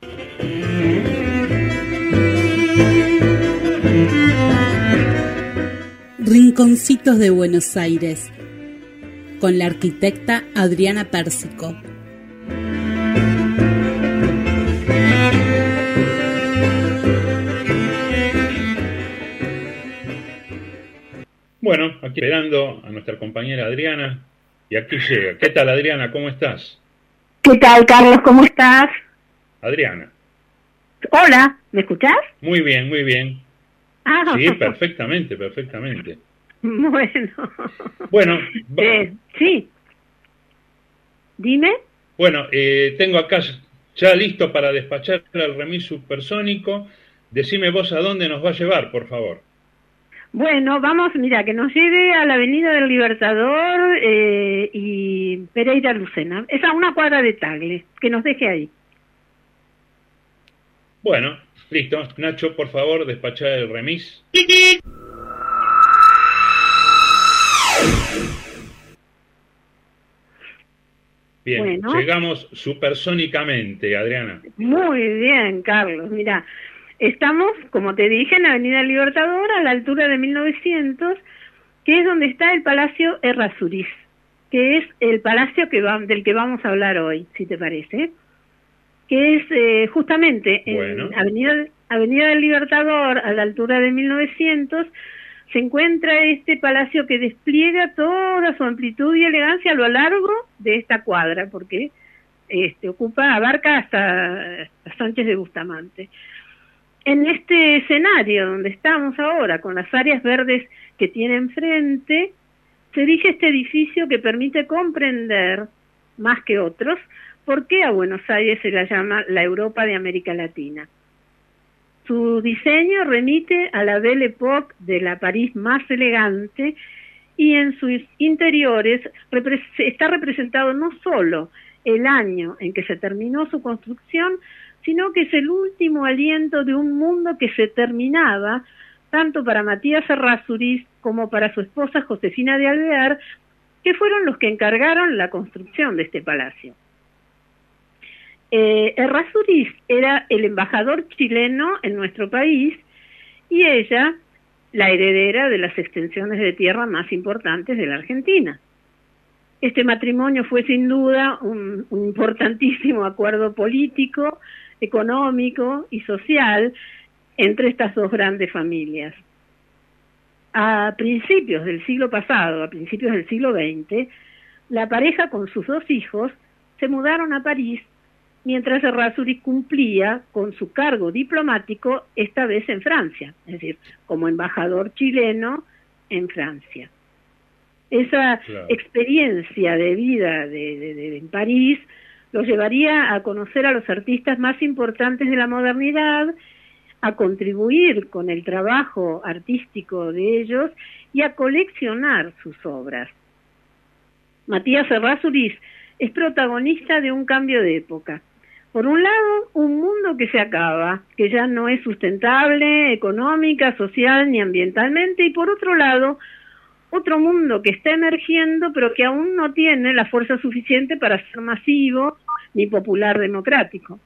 Rinconcitos de Buenos Aires, con la arquitecta Adriana Pérsico. Bueno, aquí esperando a nuestra compañera Adriana, y aquí llega. ¿Qué tal, Adriana? ¿Cómo estás? ¿Qué tal, Carlos? ¿Cómo estás? Adriana. Hola, ¿me escuchás? Muy bien, muy bien. Ah, Sí, perfectamente. Bueno. Bueno, sí. Dime. Bueno, tengo acá ya listo para despachar el remis supersónico. Decime vos a dónde nos va a llevar, por favor. Bueno, vamos, mira, que nos lleve a la Avenida del Libertador y Pereira Lucena. Es a una cuadra de Tagle, que nos deje ahí. Bueno, listo. Nacho, por favor, despachar el remis. Bien, bueno. Llegamos supersónicamente, Adriana. Muy bien, Carlos. Mira, estamos, como te dije, en la Avenida Libertador, a la altura de 1900, que es donde está el Palacio Errázuriz, que es el palacio del que vamos a hablar hoy, si te parece. Que es justamente en Avenida del Libertador, a la altura de 1900, se encuentra este palacio que despliega toda su amplitud y elegancia a lo largo de esta cuadra, porque abarca hasta Sánchez de Bustamante. En este escenario donde estamos ahora, con las áreas verdes que tiene enfrente, se erige este edificio que permite comprender, más que otros, por qué a Buenos Aires se la llama la Europa de América Latina. Su diseño remite a la Belle Époque de la París más elegante y en sus interiores está representado no solo el año en que se terminó su construcción, sino que es el último aliento de un mundo que se terminaba, tanto para Matías Errázuriz como para su esposa Josefina de Alvear, que fueron los que encargaron la construcción de este palacio. Errázuriz era el embajador chileno en nuestro país y ella la heredera de las extensiones de tierra más importantes de la Argentina. Este matrimonio fue sin duda un importantísimo acuerdo político, económico y social entre estas dos grandes familias. A principios del siglo pasado, a principios del siglo XX, la pareja con sus dos hijos se mudaron a París mientras Errázuriz cumplía con su cargo diplomático, esta vez en Francia, es decir, como embajador chileno en Francia. Esa experiencia de vida en París lo llevaría a conocer a los artistas más importantes de la modernidad, a contribuir con el trabajo artístico de ellos y a coleccionar sus obras. Matías Errázuriz es protagonista de un cambio de época. Por un lado, un mundo que se acaba, que ya no es sustentable, económica, social ni ambientalmente, y por otro lado, otro mundo que está emergiendo, pero que aún no tiene la fuerza suficiente para ser masivo ni popular democrático.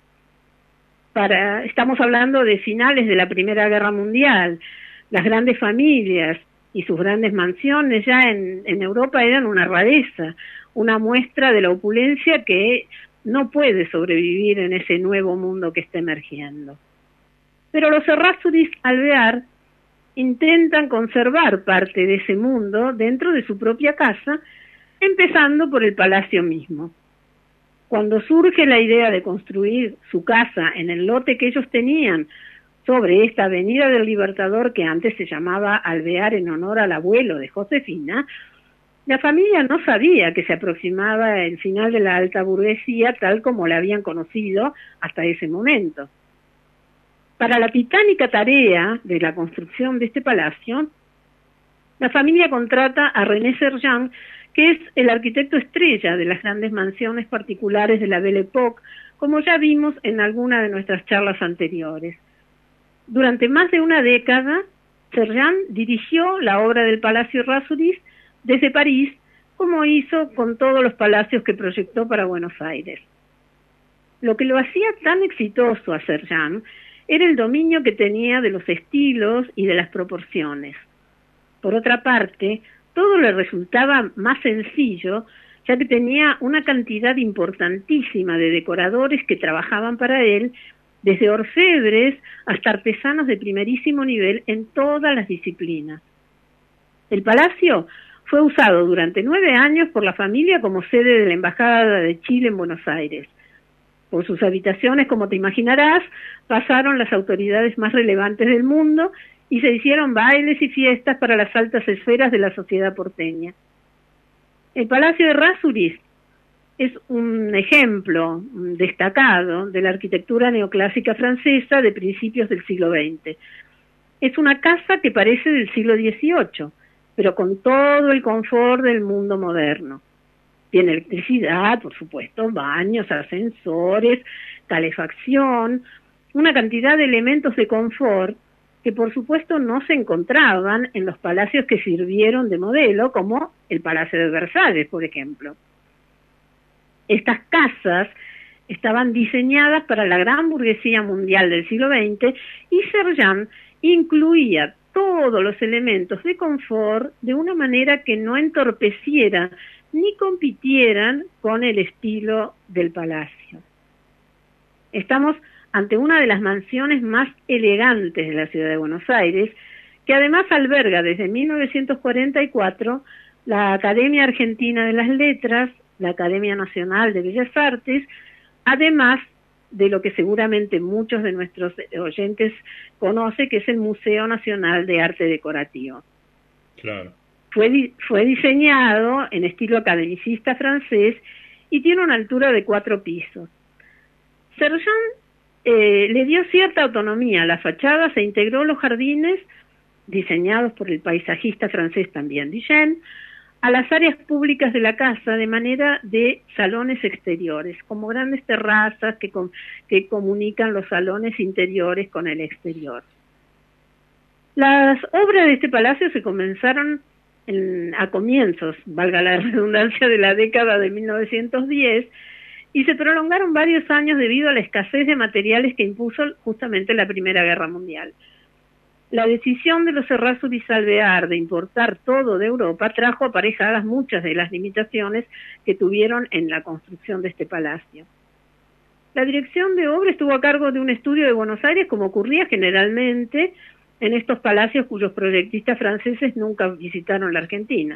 Estamos hablando de finales de la Primera Guerra Mundial. Las grandes familias y sus grandes mansiones ya en Europa eran una rareza, una muestra de la opulencia que no puede sobrevivir en ese nuevo mundo que está emergiendo. Pero los Errázuriz Alvear intentan conservar parte de ese mundo dentro de su propia casa, empezando por el palacio mismo. Cuando surge la idea de construir su casa en el lote que ellos tenían sobre esta Avenida del Libertador, que antes se llamaba Alvear en honor al abuelo de Josefina, la familia no sabía que se aproximaba el final de la alta burguesía tal como la habían conocido hasta ese momento. Para la titánica tarea de la construcción de este palacio, la familia contrata a René Sergent, que es el arquitecto estrella de las grandes mansiones particulares de la Belle Époque, como ya vimos en alguna de nuestras charlas anteriores. Durante más de una década, Sergent dirigió la obra del Palacio Errázuriz desde París, como hizo con todos los palacios que proyectó para Buenos Aires. Lo que lo hacía tan exitoso a Serjan era el dominio que tenía de los estilos y de las proporciones. Por otra parte, todo le resultaba más sencillo, ya que tenía una cantidad importantísima de decoradores que trabajaban para él, desde orfebres hasta artesanos de primerísimo nivel en todas las disciplinas. El palacio fue usado durante 9 años por la familia como sede de la Embajada de Chile en Buenos Aires. Por sus habitaciones, como te imaginarás, pasaron las autoridades más relevantes del mundo y se hicieron bailes y fiestas para las altas esferas de la sociedad porteña. El Palacio de Errázuriz es un ejemplo destacado de la arquitectura neoclásica francesa de principios del siglo XX. Es una casa que parece del siglo XVIII, pero con todo el confort del mundo moderno. Tiene electricidad, por supuesto, baños, ascensores, calefacción, una cantidad de elementos de confort que por supuesto no se encontraban en los palacios que sirvieron de modelo, como el Palacio de Versalles, por ejemplo. Estas casas estaban diseñadas para la gran burguesía mundial del siglo XX y Serjan incluía todos los elementos de confort de una manera que no entorpeciera ni compitieran con el estilo del palacio. Estamos ante una de las mansiones más elegantes de la ciudad de Buenos Aires, que además alberga desde 1944 la Academia Argentina de las Letras, la Academia Nacional de Bellas Artes, además de lo que seguramente muchos de nuestros oyentes conocen, que es el Museo Nacional de Arte Decorativo. Claro. Fue diseñado en estilo academicista francés y tiene una altura de 4 pisos. Serjan le dio cierta autonomía a la fachada, se integró los jardines, diseñados por el paisajista francés también Dijen, a las áreas públicas de la casa de manera de salones exteriores, como grandes terrazas que comunican los salones interiores con el exterior. Las obras de este palacio se comenzaron a comienzos, valga la redundancia, de la década de 1910 y se prolongaron varios años debido a la escasez de materiales que impuso justamente la Primera Guerra Mundial. La decisión de los Errázuriz Alvear de importar todo de Europa trajo aparejadas muchas de las limitaciones que tuvieron en la construcción de este palacio. La dirección de obra estuvo a cargo de un estudio de Buenos Aires, como ocurría generalmente en estos palacios cuyos proyectistas franceses nunca visitaron la Argentina.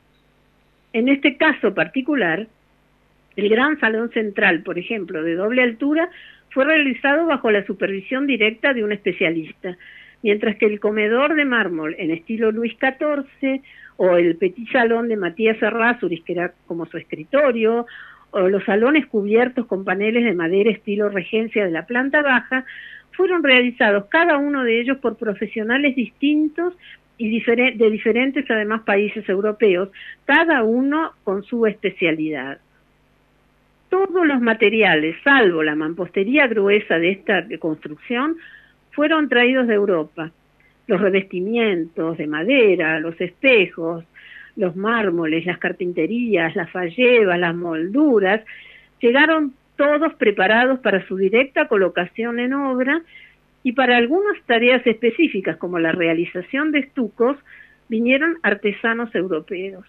En este caso particular, el gran salón central, por ejemplo, de doble altura, fue realizado bajo la supervisión directa de un especialista, mientras que el comedor de mármol en estilo Luis XIV o el petit salón de Matías Errázuriz, que era como su escritorio, o los salones cubiertos con paneles de madera estilo regencia de la planta baja, fueron realizados cada uno de ellos por profesionales distintos y de diferentes además países europeos, cada uno con su especialidad. Todos los materiales, salvo la mampostería gruesa de esta construcción, fueron traídos de Europa. Los revestimientos de madera, los espejos, los mármoles, las carpinterías, las fallebas, las molduras, llegaron todos preparados para su directa colocación en obra y para algunas tareas específicas como la realización de estucos vinieron artesanos europeos.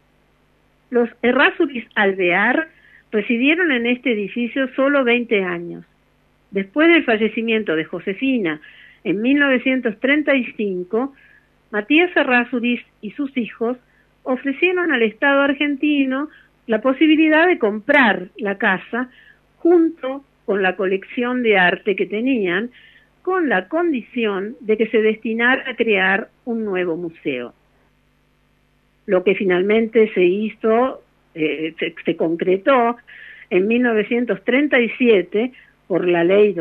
Los Errázuriz Alvear residieron en este edificio solo 20 años. Después del fallecimiento de Josefina en 1935, Matías Errázuriz y sus hijos ofrecieron al Estado argentino la posibilidad de comprar la casa junto con la colección de arte que tenían, con la condición de que se destinara a crear un nuevo museo. Lo que finalmente se hizo, se concretó en 1937 por la ley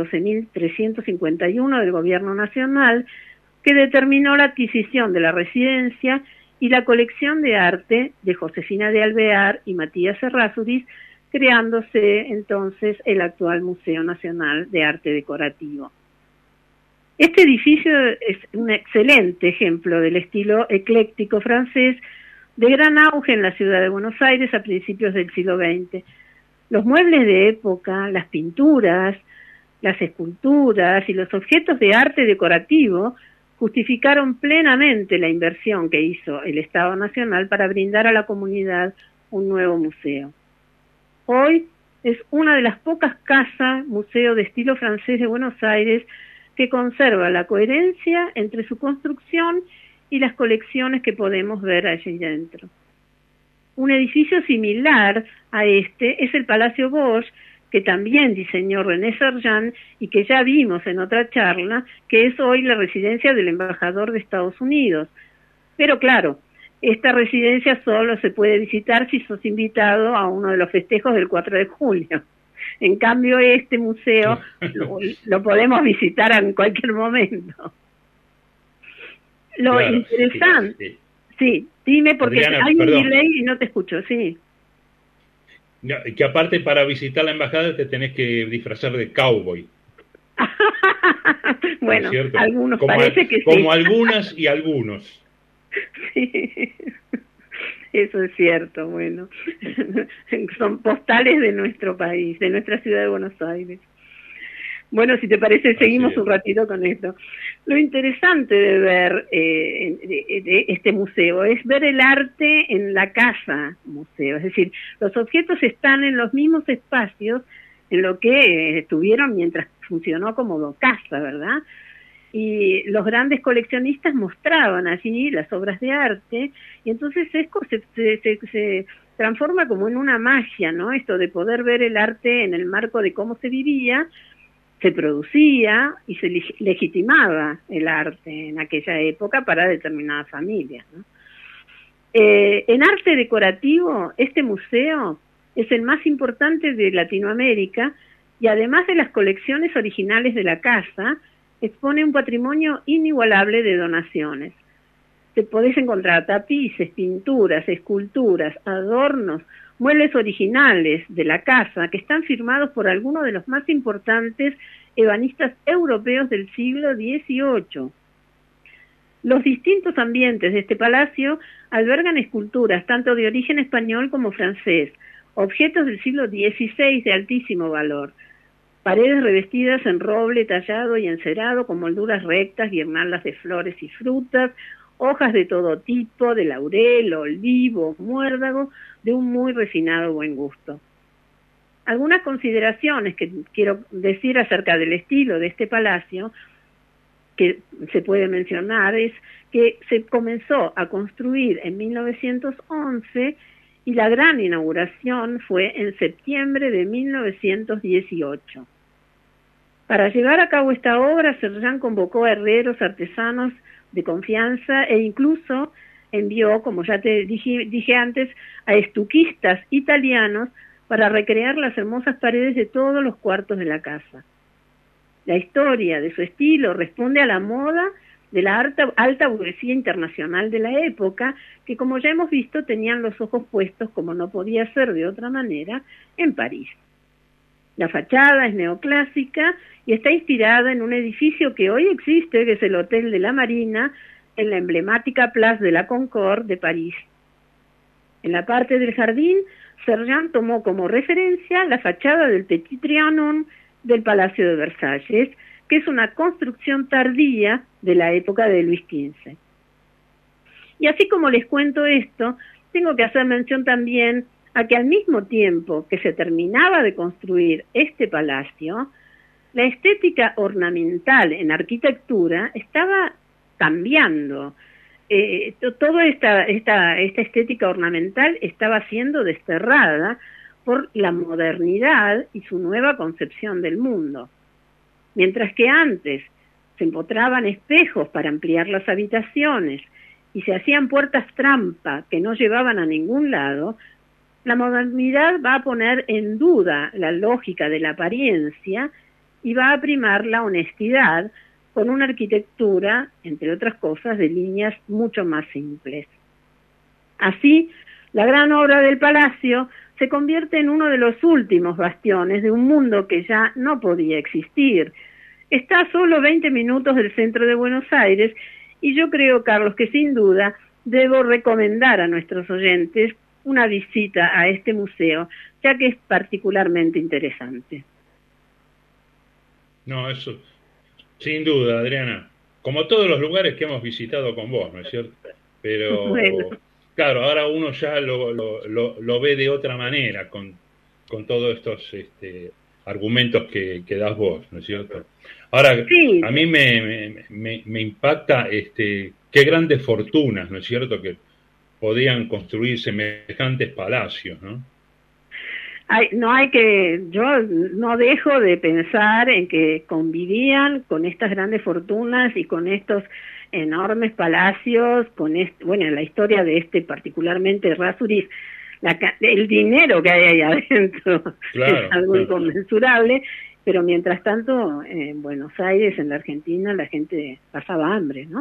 12.351 del Gobierno Nacional, que determinó la adquisición de la residencia y la colección de arte de Josefina de Alvear y Matías Errázuriz, creándose entonces el actual Museo Nacional de Arte Decorativo. Este edificio es un excelente ejemplo del estilo ecléctico francés de gran auge en la ciudad de Buenos Aires a principios del siglo XX. Los muebles de época, las pinturas, las esculturas y los objetos de arte decorativo justificaron plenamente la inversión que hizo el Estado Nacional para brindar a la comunidad un nuevo museo. Hoy es una de las pocas casas museo de estilo francés de Buenos Aires que conserva la coherencia entre su construcción y las colecciones que podemos ver allí dentro. Un edificio similar a este es el Palacio Bosch, que también diseñó René Sergent y que ya vimos en otra charla, que es hoy la residencia del embajador de Estados Unidos. Pero claro, esta residencia solo se puede visitar si sos invitado a uno de los festejos del 4 de julio. En cambio, este museo lo podemos visitar en cualquier momento. Lo claro, interesante... Sí, dime, porque Adriana, hay un delay y no te escucho, sí. No, que aparte para visitar la embajada te tenés que disfrazar de cowboy. Bueno, ¿no algunos como parece que sí. Como algunas y algunos. Sí, eso es cierto, bueno. Son postales de nuestro país, de nuestra ciudad de Buenos Aires. Bueno, si te parece, seguimos un ratito con esto. Lo interesante de ver de este museo es ver el arte en la casa museo. Es decir, los objetos están en los mismos espacios en lo que estuvieron mientras funcionó como casa, ¿verdad? Y los grandes coleccionistas mostraban allí las obras de arte, y entonces se transforma como en una magia, ¿no? Esto de poder ver el arte en el marco de cómo se vivía, se producía y se legitimaba el arte en aquella época para determinadas familias, ¿no? En arte decorativo, este museo es el más importante de Latinoamérica y además de las colecciones originales de la casa, expone un patrimonio inigualable de donaciones. Te podés encontrar tapices, pinturas, esculturas, adornos, muebles originales de la casa que están firmados por algunos de los más importantes ebanistas europeos del siglo XVIII. Los distintos ambientes de este palacio albergan esculturas tanto de origen español como francés, objetos del siglo XVI de altísimo valor, paredes revestidas en roble tallado y encerado con molduras rectas, guirnaldas de flores y frutas, hojas de todo tipo, de laurel, olivo, muérdago, de un muy refinado buen gusto. Algunas consideraciones que quiero decir acerca del estilo de este palacio, que se puede mencionar, es que se comenzó a construir en 1911 y la gran inauguración fue en septiembre de 1918. Para llevar a cabo esta obra, Sergent convocó a herreros, artesanos de confianza e incluso envió, como ya te dije antes, a estuquistas italianos para recrear las hermosas paredes de todos los cuartos de la casa. La historia de su estilo responde a la moda de la alta burguesía internacional de la época, que como ya hemos visto tenían los ojos puestos, como no podía ser de otra manera, en París. La fachada es neoclásica y está inspirada en un edificio que hoy existe, que es el Hotel de la Marina, en la emblemática Place de la Concorde de París. En la parte del jardín, Sergent tomó como referencia la fachada del Petit Trianon del Palacio de Versalles, que es una construcción tardía de la época de Luis XV. Y así como les cuento esto, tengo que hacer mención también a que al mismo tiempo que se terminaba de construir este palacio, la estética ornamental en arquitectura estaba cambiando. Toda esta estética ornamental estaba siendo desterrada por la modernidad y su nueva concepción del mundo. Mientras que antes se empotraban espejos para ampliar las habitaciones y se hacían puertas trampa que no llevaban a ningún lado, la modernidad va a poner en duda la lógica de la apariencia y va a primar la honestidad con una arquitectura, entre otras cosas, de líneas mucho más simples. Así, la gran obra del palacio se convierte en uno de los últimos bastiones de un mundo que ya no podía existir. Está a solo 20 minutos del centro de Buenos Aires y yo creo, Carlos, que sin duda debo recomendar a nuestros oyentes una visita a este museo, ya que es particularmente interesante. No, eso, sin duda, Adriana. Como todos los lugares que hemos visitado con vos, ¿no es cierto? Pero, Bueno. claro, ahora uno ya lo ve de otra manera con todos estos argumentos que das vos, ¿no es cierto? Ahora, Sí. a mí me impacta qué grandes fortunas, ¿no es cierto?, que podían construir semejantes palacios, ¿no? Yo no dejo de pensar en que convivían con estas grandes fortunas y con estos enormes palacios, bueno, la historia de particularmente Errázuriz, el dinero que hay ahí adentro claro, es algo inconmensurable, pero mientras tanto en Buenos Aires, en la Argentina, la gente pasaba hambre, ¿no?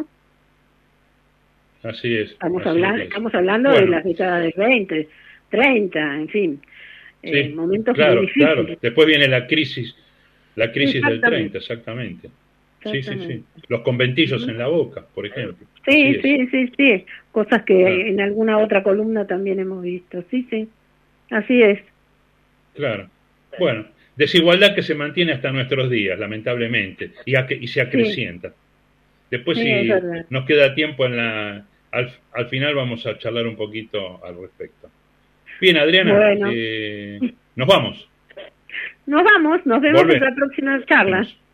Así es. Estamos hablando bueno, de las décadas del 20, 30, en fin. Sí, momentos claro, muy difíciles. claro. Después viene la crisis del 30, exactamente. Sí. Los conventillos en la Boca, por ejemplo. Sí. Cosas que claro. En alguna otra columna también hemos visto. Sí. Así es. Claro. Bueno, desigualdad que se mantiene hasta nuestros días, lamentablemente, y se acrecienta. Después, si nos queda tiempo al final vamos a charlar un poquito al respecto. Bien, Adriana, bueno. nos vamos. Nos vemos en la próxima charla.